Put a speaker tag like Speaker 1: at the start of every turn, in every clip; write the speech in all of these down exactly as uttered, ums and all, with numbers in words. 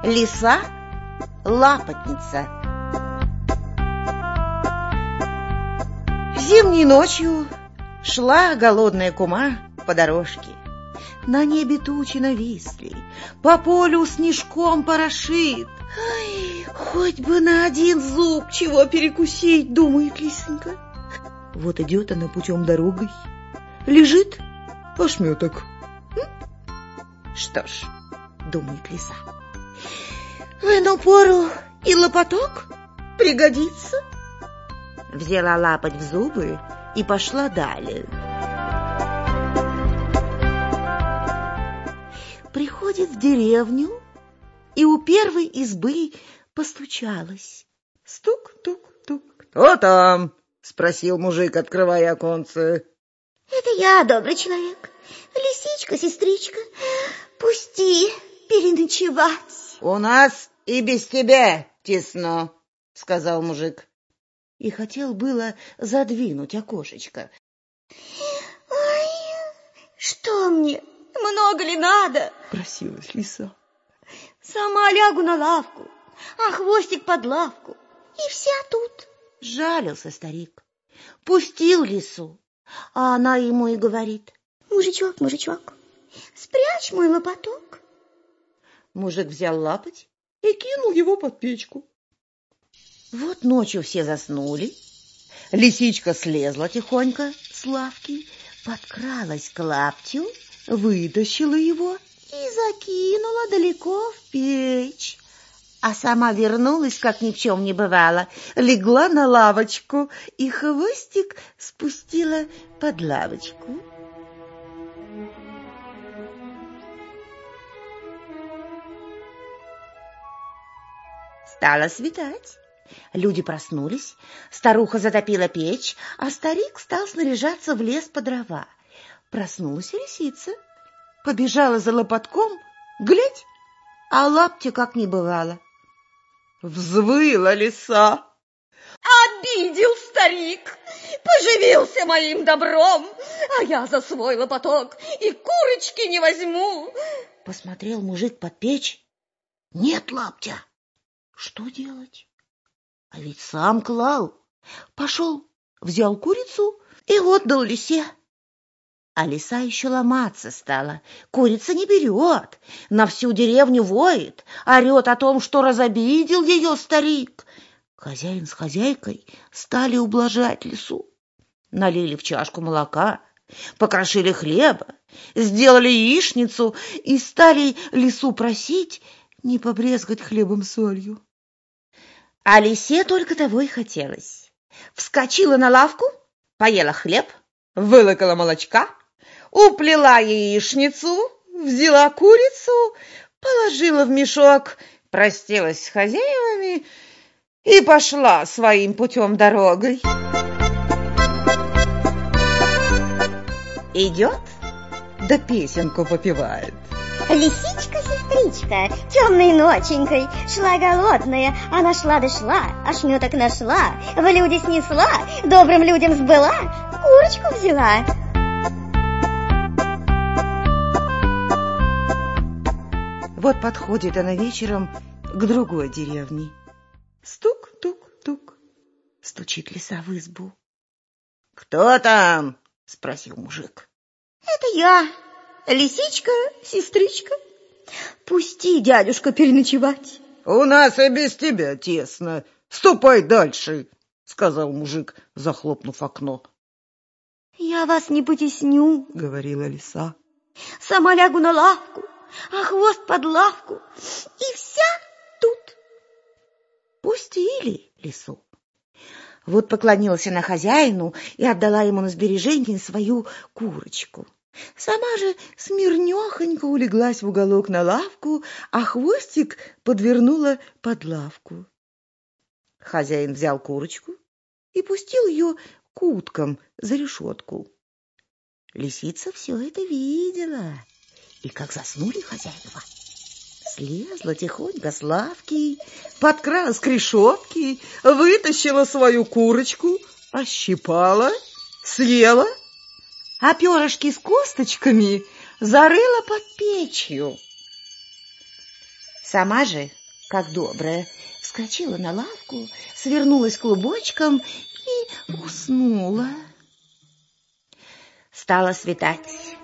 Speaker 1: Лиса-лапотница. Зимней ночью шла голодная кума по дорожке. На небе тучи нависли, по полю снежком порошит. Ай, хоть бы на один зуб чего перекусить, думает лисенька. Вот идет она путем дорогой, лежит ошметок. Что ж, думает лиса, в эту пору и лопаток пригодится. Взяла лапоть в зубы и пошла далее. Приходит в деревню и у первой избы постучалась. Стук-тук-тук. «Кто там?» — спросил мужик, открывая оконце.
Speaker 2: «Это я, добрый человек. Лисичка, сестричка, пусти переночевать».
Speaker 1: «У нас и без тебя тесно», — сказал мужик. И хотел было задвинуть окошечко.
Speaker 2: «Ой, что мне, много ли надо?»
Speaker 1: — просилась лиса.
Speaker 2: «Сама лягу на лавку, а хвостик под лавку, и вся тут».
Speaker 1: Жалился старик, пустил лису, а она ему и говорит:
Speaker 2: «Мужичок, мужичок, спрячь мой лопаток».
Speaker 1: Мужик взял лапоть и кинул его под печку. Вот ночью все заснули. Лисичка слезла тихонько с лавки, подкралась к лаптю, вытащила его и закинула далеко в печь. А сама вернулась, как ни в чем не бывало, легла на лавочку и хвостик спустила под лавочку. Стало светать. Люди проснулись, старуха затопила печь, а старик стал снаряжаться в лес по дрова. Проснулась лисица, побежала за лопатком, глядь, а лаптя как не бывало. Взвыла лиса.
Speaker 2: «Обидел старик, поживился моим добром, а я за свой лопаток и курочки не возьму».
Speaker 1: Посмотрел мужик под печь, нет лаптя. Что делать? А ведь сам клал. Пошел, взял курицу и отдал лисе. А лиса еще ломаться стала. Курица не берет, на всю деревню воет, орет о том, что разобидел ее старик. Хозяин с хозяйкой стали ублажать лису. Налили в чашку молока, покрошили хлеба, сделали яичницу и стали лису просить не побрезгать хлебом-солью. А лисе только того и хотелось. Вскочила на лавку, поела хлеб, вылокала молочка, уплела яичницу, взяла курицу, положила в мешок, простилась с хозяевами и пошла своим путем дорогой. Идет, да песенку попевает.
Speaker 2: Лисичка-сестричка темной ноченькой шла голодная, она шла да шла, ошметок нашла, в люди снесла, добрым людям сбыла, курочку взяла.
Speaker 1: Вот подходит она вечером к другой деревне. Стук-тук-тук, стучит лиса в избу. «Кто там?» — спросил мужик.
Speaker 2: «Это я, лисичка, сестричка. Пусти, дядюшка, переночевать».
Speaker 1: «У нас и без тебя тесно. Ступай дальше», — сказал мужик, захлопнув окно.
Speaker 2: «Я вас не потесню», —
Speaker 1: говорила лиса.
Speaker 2: «Сама лягу на лавку, а хвост под лавку, и вся тут».
Speaker 1: Пустили лису. Вот поклонилась она хозяину и отдала ему на сбережение свою курочку. Сама же смирнёхонько улеглась в уголок на лавку, а хвостик подвернула под лавку. Хозяин взял курочку и пустил ее к уткам за решетку. Лисица все это видела, и как заснули хозяева, слезла тихонько с лавки, подкралась к решетке, вытащила свою курочку, ощипала, съела, а перышки с косточками зарыла под печью. Сама же как добрая, вскочила на лавку, свернулась клубочком и уснула. Стало светать.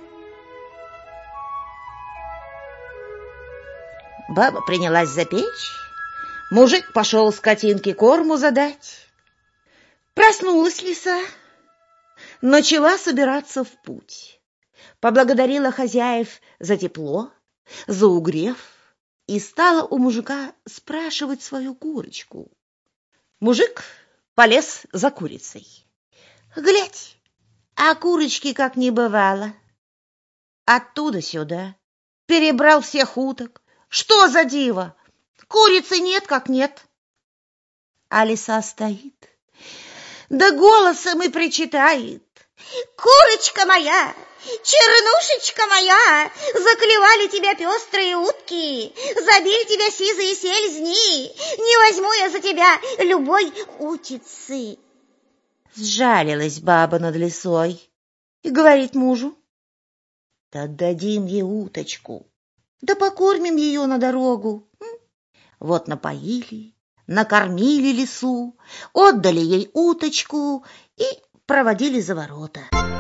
Speaker 1: Баба принялась за печь, мужик пошел скотинке корму задать. Проснулась лиса, начала собираться в путь. Поблагодарила хозяев за тепло, за угрев и стала у мужика спрашивать свою курочку. Мужик полез за курицей. Глядь, а курочки как не бывало. Оттуда сюда перебрал всех уток. Что за диво? Курицы нет как нет. А лиса стоит, да голосом и причитает. Курочка моя, чернушечка моя, заклевали тебя пестрые утки, забили тебя сизые сельзни, не возьму я за тебя любой утицы. Сжалилась баба над лисой и говорит мужу: да дадим ей уточку, да покормим ее на дорогу. Вот напоили, накормили лису, отдали ей уточку и проводили за ворота.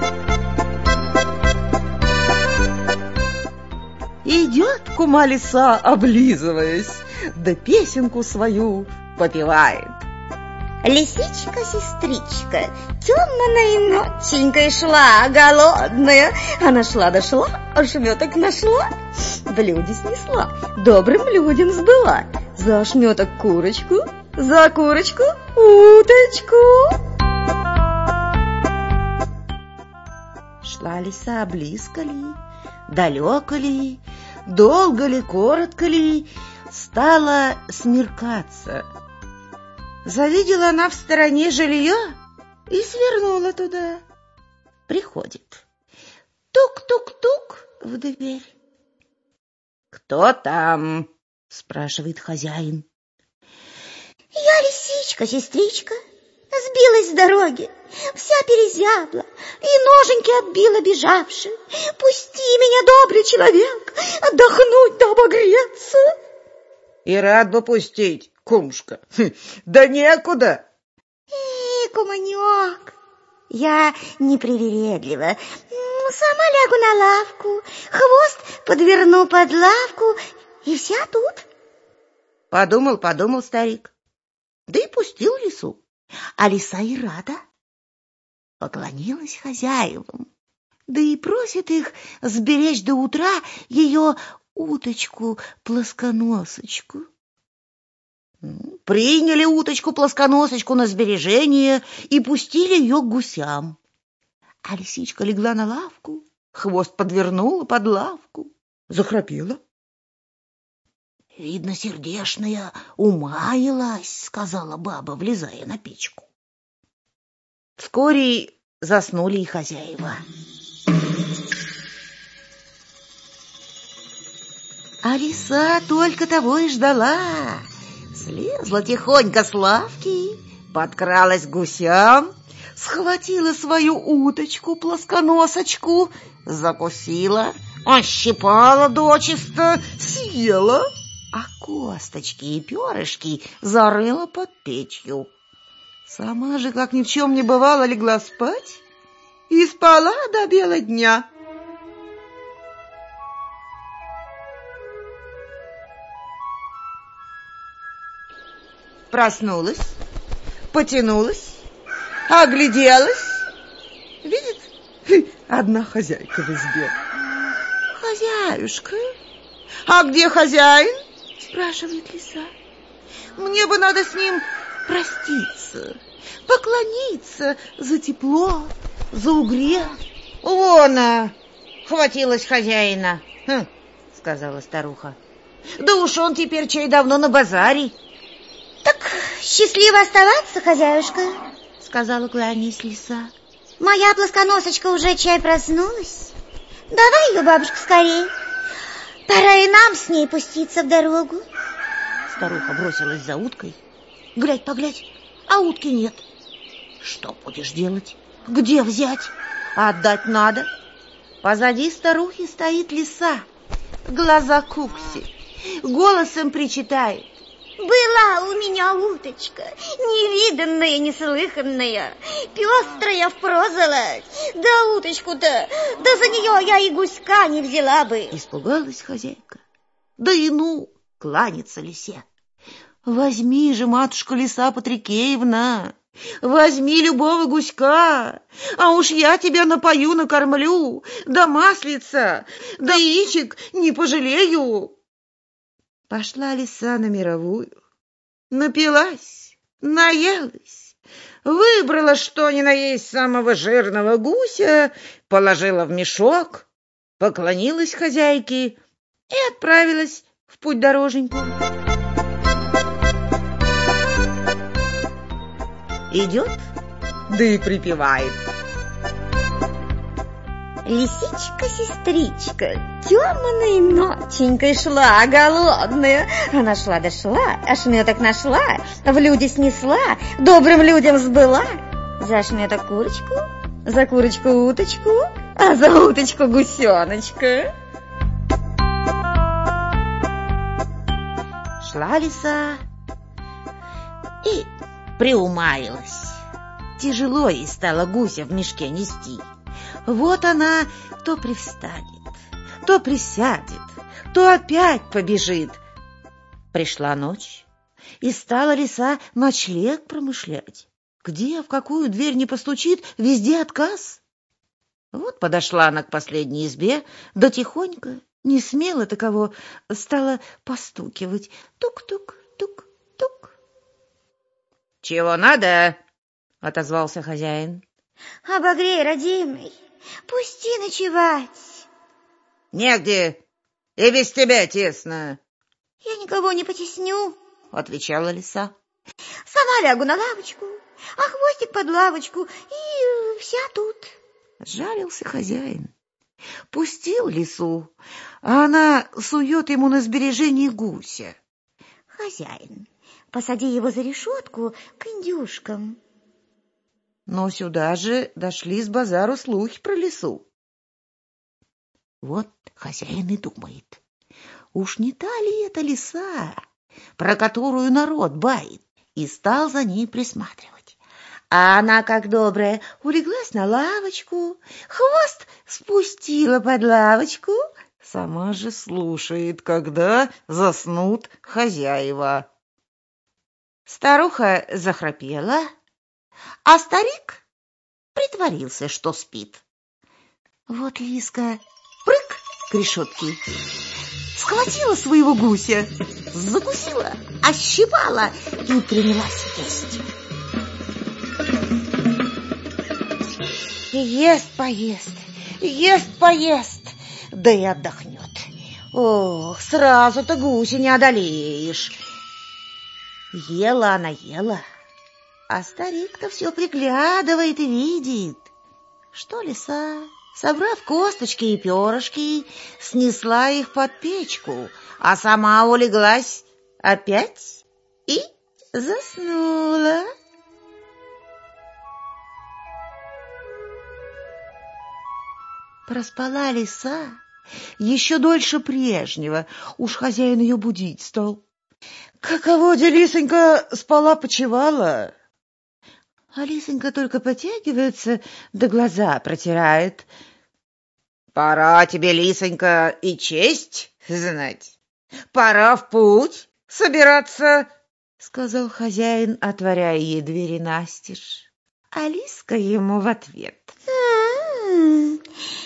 Speaker 1: Идет кума лиса, облизываясь, да песенку свою попевает.
Speaker 2: Лисичка-сестричка темной ноченькой шла, голодная. Она шла-дошла, ошметок нашла, в люди снесла, добрым людям сбыла. За ошметок курочку, за курочку уточку.
Speaker 1: Шла лиса близко ли, далеко ли, долго ли, коротко ли, стала смеркаться. Завидела она в стороне жилье и свернула туда. Приходит. Тук-тук-тук в дверь. «Кто там?» — спрашивает хозяин.
Speaker 2: Я лисичка-сестричка, сбилась с дороги, вся перезябла и ноженьки отбила бежавши. Пусти меня, добрый человек, отдохнуть да обогреться.
Speaker 1: И рад бы пустить, кумушка, да некуда.
Speaker 2: Эй, куманек, я непривередлива, сама лягу на лавку, хвост подверну под лавку, и вся тут.
Speaker 1: Подумал, подумал старик, да и пустил лису. А лиса и рада. Поклонилась хозяевам, да и просит их сберечь до утра ее уточку-плосконосочку. Приняли уточку-плосконосочку на сбережение и пустили ее к гусям. А лисичка легла на лавку, хвост подвернула под лавку, захрапела. «Видно, сердешная умаялась», — сказала баба, влезая на печку. Вскоре заснули и хозяева. А лиса только того и ждала. Слезла тихонько с лавки, подкралась к гусям, схватила свою уточку-плосконосочку, закусила, ощипала дочисто, съела, а косточки и перышки зарыла под печью. Сама же, как ни в чем не бывало, легла спать и спала до бела дня. Проснулась, потянулась, огляделась. Видит, одна хозяйка в избе. «Хозяюшка, а где хозяин?» — спрашивает лиса. «Мне бы надо с ним проститься, поклониться за тепло, за угрев». «Вон она, хватилась хозяина», хм, — сказала старуха. «Да уж он теперь чай давно на базаре».
Speaker 2: Так счастливо оставаться, хозяюшка,
Speaker 1: — сказала, кланяясь лиса.
Speaker 2: Моя плосконосочка уже чай проснулась. Давай ее, бабушка, скорее. Пора и нам с ней пуститься в дорогу.
Speaker 1: Старуха бросилась за уткой. Глядь, поглядь, а утки нет. Что будешь делать? Где взять? Отдать надо. Позади старухи стоит лиса, глаза кукси, голосом причитает.
Speaker 2: Была у меня уточка, невиданная, неслыханная, пестрая впрозалась. Да уточку-то, да за нее я и гуська не взяла бы.
Speaker 1: Испугалась хозяйка. Да и ну, кланяться лисе. Возьми же, матушка Лиса Патрикеевна, возьми любого гуська, а уж я тебя напою, накормлю, да маслица, да яичек не пожалею. Пошла лиса на мировую, напилась, наелась, выбрала что ни на есть самого жирного гуся, положила в мешок, поклонилась хозяйке и отправилась в путь дороженьку. Идет, да и припевает.
Speaker 2: Лисичка-сестричка темной ноченькой шла голодная. Она шла да шла, ошметок нашла, в люди снесла, добрым людям сбыла. За ошметок курочку, за курочку уточку, а за уточку гусеночка.
Speaker 1: Шла лиса и приумаилась. Тяжело ей стало гуся в мешке нести. Вот она то привстанет, то присядет, то опять побежит. Пришла ночь, и стала лиса ночлег промышлять. Где, в какую дверь не постучит, везде отказ. Вот подошла она к последней избе, да тихонько, не смело таково, стала постукивать. Тук-тук, тук-тук. — Чего надо? — отозвался хозяин.
Speaker 2: — Обогрей, родимый, пусти ночевать.
Speaker 1: — Негде, и без тебя тесно.
Speaker 2: — Я никого не потесню, —
Speaker 1: отвечала лиса.
Speaker 2: — Сама лягу на лавочку, а хвостик под лавочку, и вся тут.
Speaker 1: Сжалился хозяин. Пустил лису, а она сует ему на сбережение гуся.
Speaker 2: — Хозяин, посади его за решетку к индюшкам.
Speaker 1: Но сюда же дошли с базару слухи про лису. Вот хозяин и думает, уж не та ли это лиса, про которую народ бает, и стал за ней присматривать. А она, как добрая, улеглась на лавочку, хвост спустила под лавочку, сама же слушает, когда заснут хозяева. Старуха захрапела, а старик притворился, что спит. Вот лиска прыг к решетке, схватила своего гуся, закусила, ощипала и принялась есть. Ест-поест, ест-поест, да и отдохнет. Ох, сразу-то гуся не одолеешь. Ела она, ела, а старик-то все приглядывает и видит, что лиса, собрав косточки и перышки, снесла их под печку, а сама улеглась опять и заснула. Проспала лиса еще дольше прежнего, уж хозяин ее будить стал. Каково де лисонька спала-почевала, а лисонька только потягивается, да глаза протирает. — Пора тебе, лисонька, и честь знать. Пора в путь собираться, — сказал хозяин, отворяя ей двери настежь. А лиска ему в ответ:
Speaker 2: М-м-м.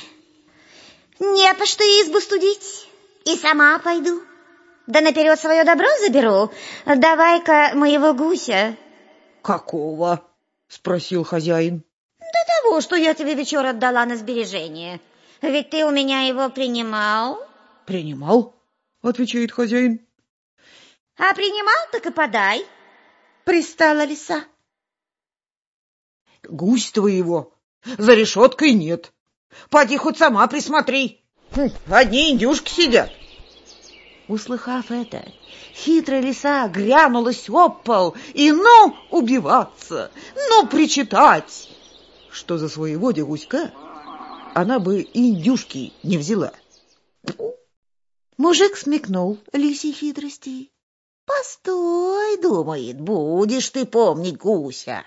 Speaker 2: Не по что избу студить, и сама пойду. Да наперед свое добро заберу. Давай-ка моего гуся. —
Speaker 1: Какого? — спросил хозяин.
Speaker 2: — Да того, что я тебе вечер отдала на сбережение. Ведь ты у меня его принимал.
Speaker 1: — Принимал, — отвечает хозяин.
Speaker 2: — А принимал, так и подай.
Speaker 1: — Пристала лиса. — Гусь твоего за решеткой нет. Поди хоть сама присмотри. Одни индюшки сидят. Услыхав это, хитрая лиса грянулась об пол, и ну убиваться, ну причитать, что за своего гуська она бы и индюшки не взяла. Мужик смекнул лисьей хитрости, Постой, думает, будешь ты помнить гуся.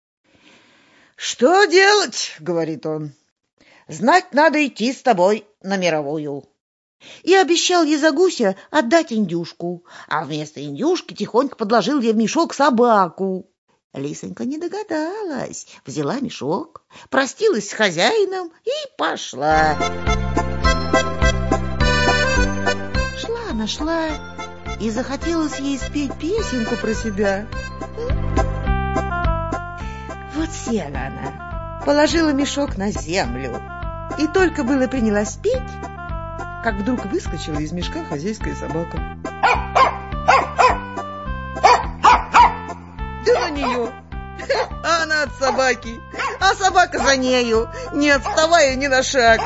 Speaker 3: Что делать, говорит он, знать надо идти с тобой на мировую.
Speaker 1: И обещал ей за гуся отдать индюшку, а вместо индюшки тихонько подложил ей в мешок собаку. Лисонька не догадалась, взяла мешок, простилась с хозяином и пошла. Шла она, шла, и захотелось ей спеть песенку про себя. Вот села она, положила мешок на землю, и только было принялась петь, как вдруг выскочила из мешка хозяйская собака.
Speaker 3: И на нее, а она от собаки, а собака за нею, не отставая ни на шаг.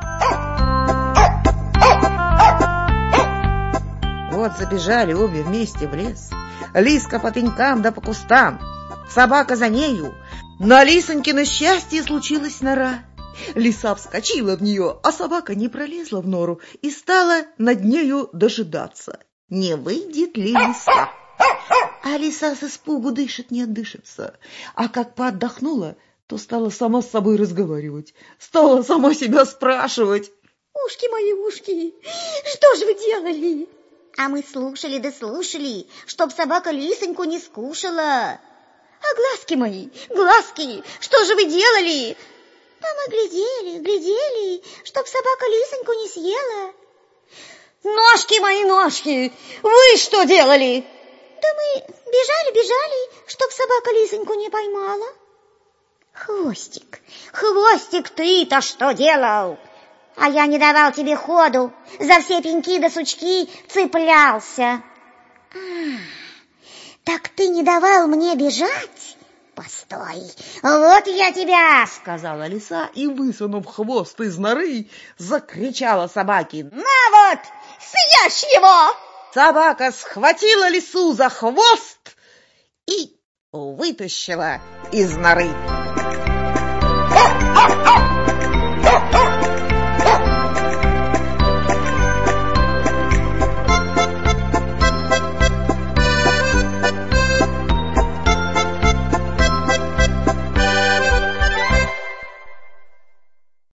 Speaker 1: Вот забежали обе вместе в лес, лиска по пенькам да по кустам, собака за нею. На Лисонькино счастье случилась нора. Лиса вскочила в нее, а собака не пролезла в нору и стала над нею дожидаться, не выйдет ли лиса. А лиса с испугу дышит не отдышится, а как поотдохнула, то стала сама с собой разговаривать, стала сама себя спрашивать.
Speaker 2: Ушки мои, ушки, что же вы делали?
Speaker 4: А мы слушали да слушали, чтоб собака Лисоньку не скушала.
Speaker 2: А глазки мои, глазки, что же вы делали?
Speaker 4: А мы глядели, глядели, чтоб собака Лисоньку не съела.
Speaker 2: Ножки мои, ножки, вы что делали?
Speaker 4: Да мы бежали, бежали, чтоб собака Лисоньку не поймала.
Speaker 2: Хвостик, хвостик, ты-то что делал?
Speaker 4: А я не давал тебе ходу, за все пеньки да сучки цеплялся. А, так ты не давал мне бежать? Постой, вот я тебя,
Speaker 3: сказала лиса и, высунув хвост из норы, закричала собаке:
Speaker 2: на вот, съешь его!
Speaker 3: Собака схватила лису за хвост и вытащила из норы.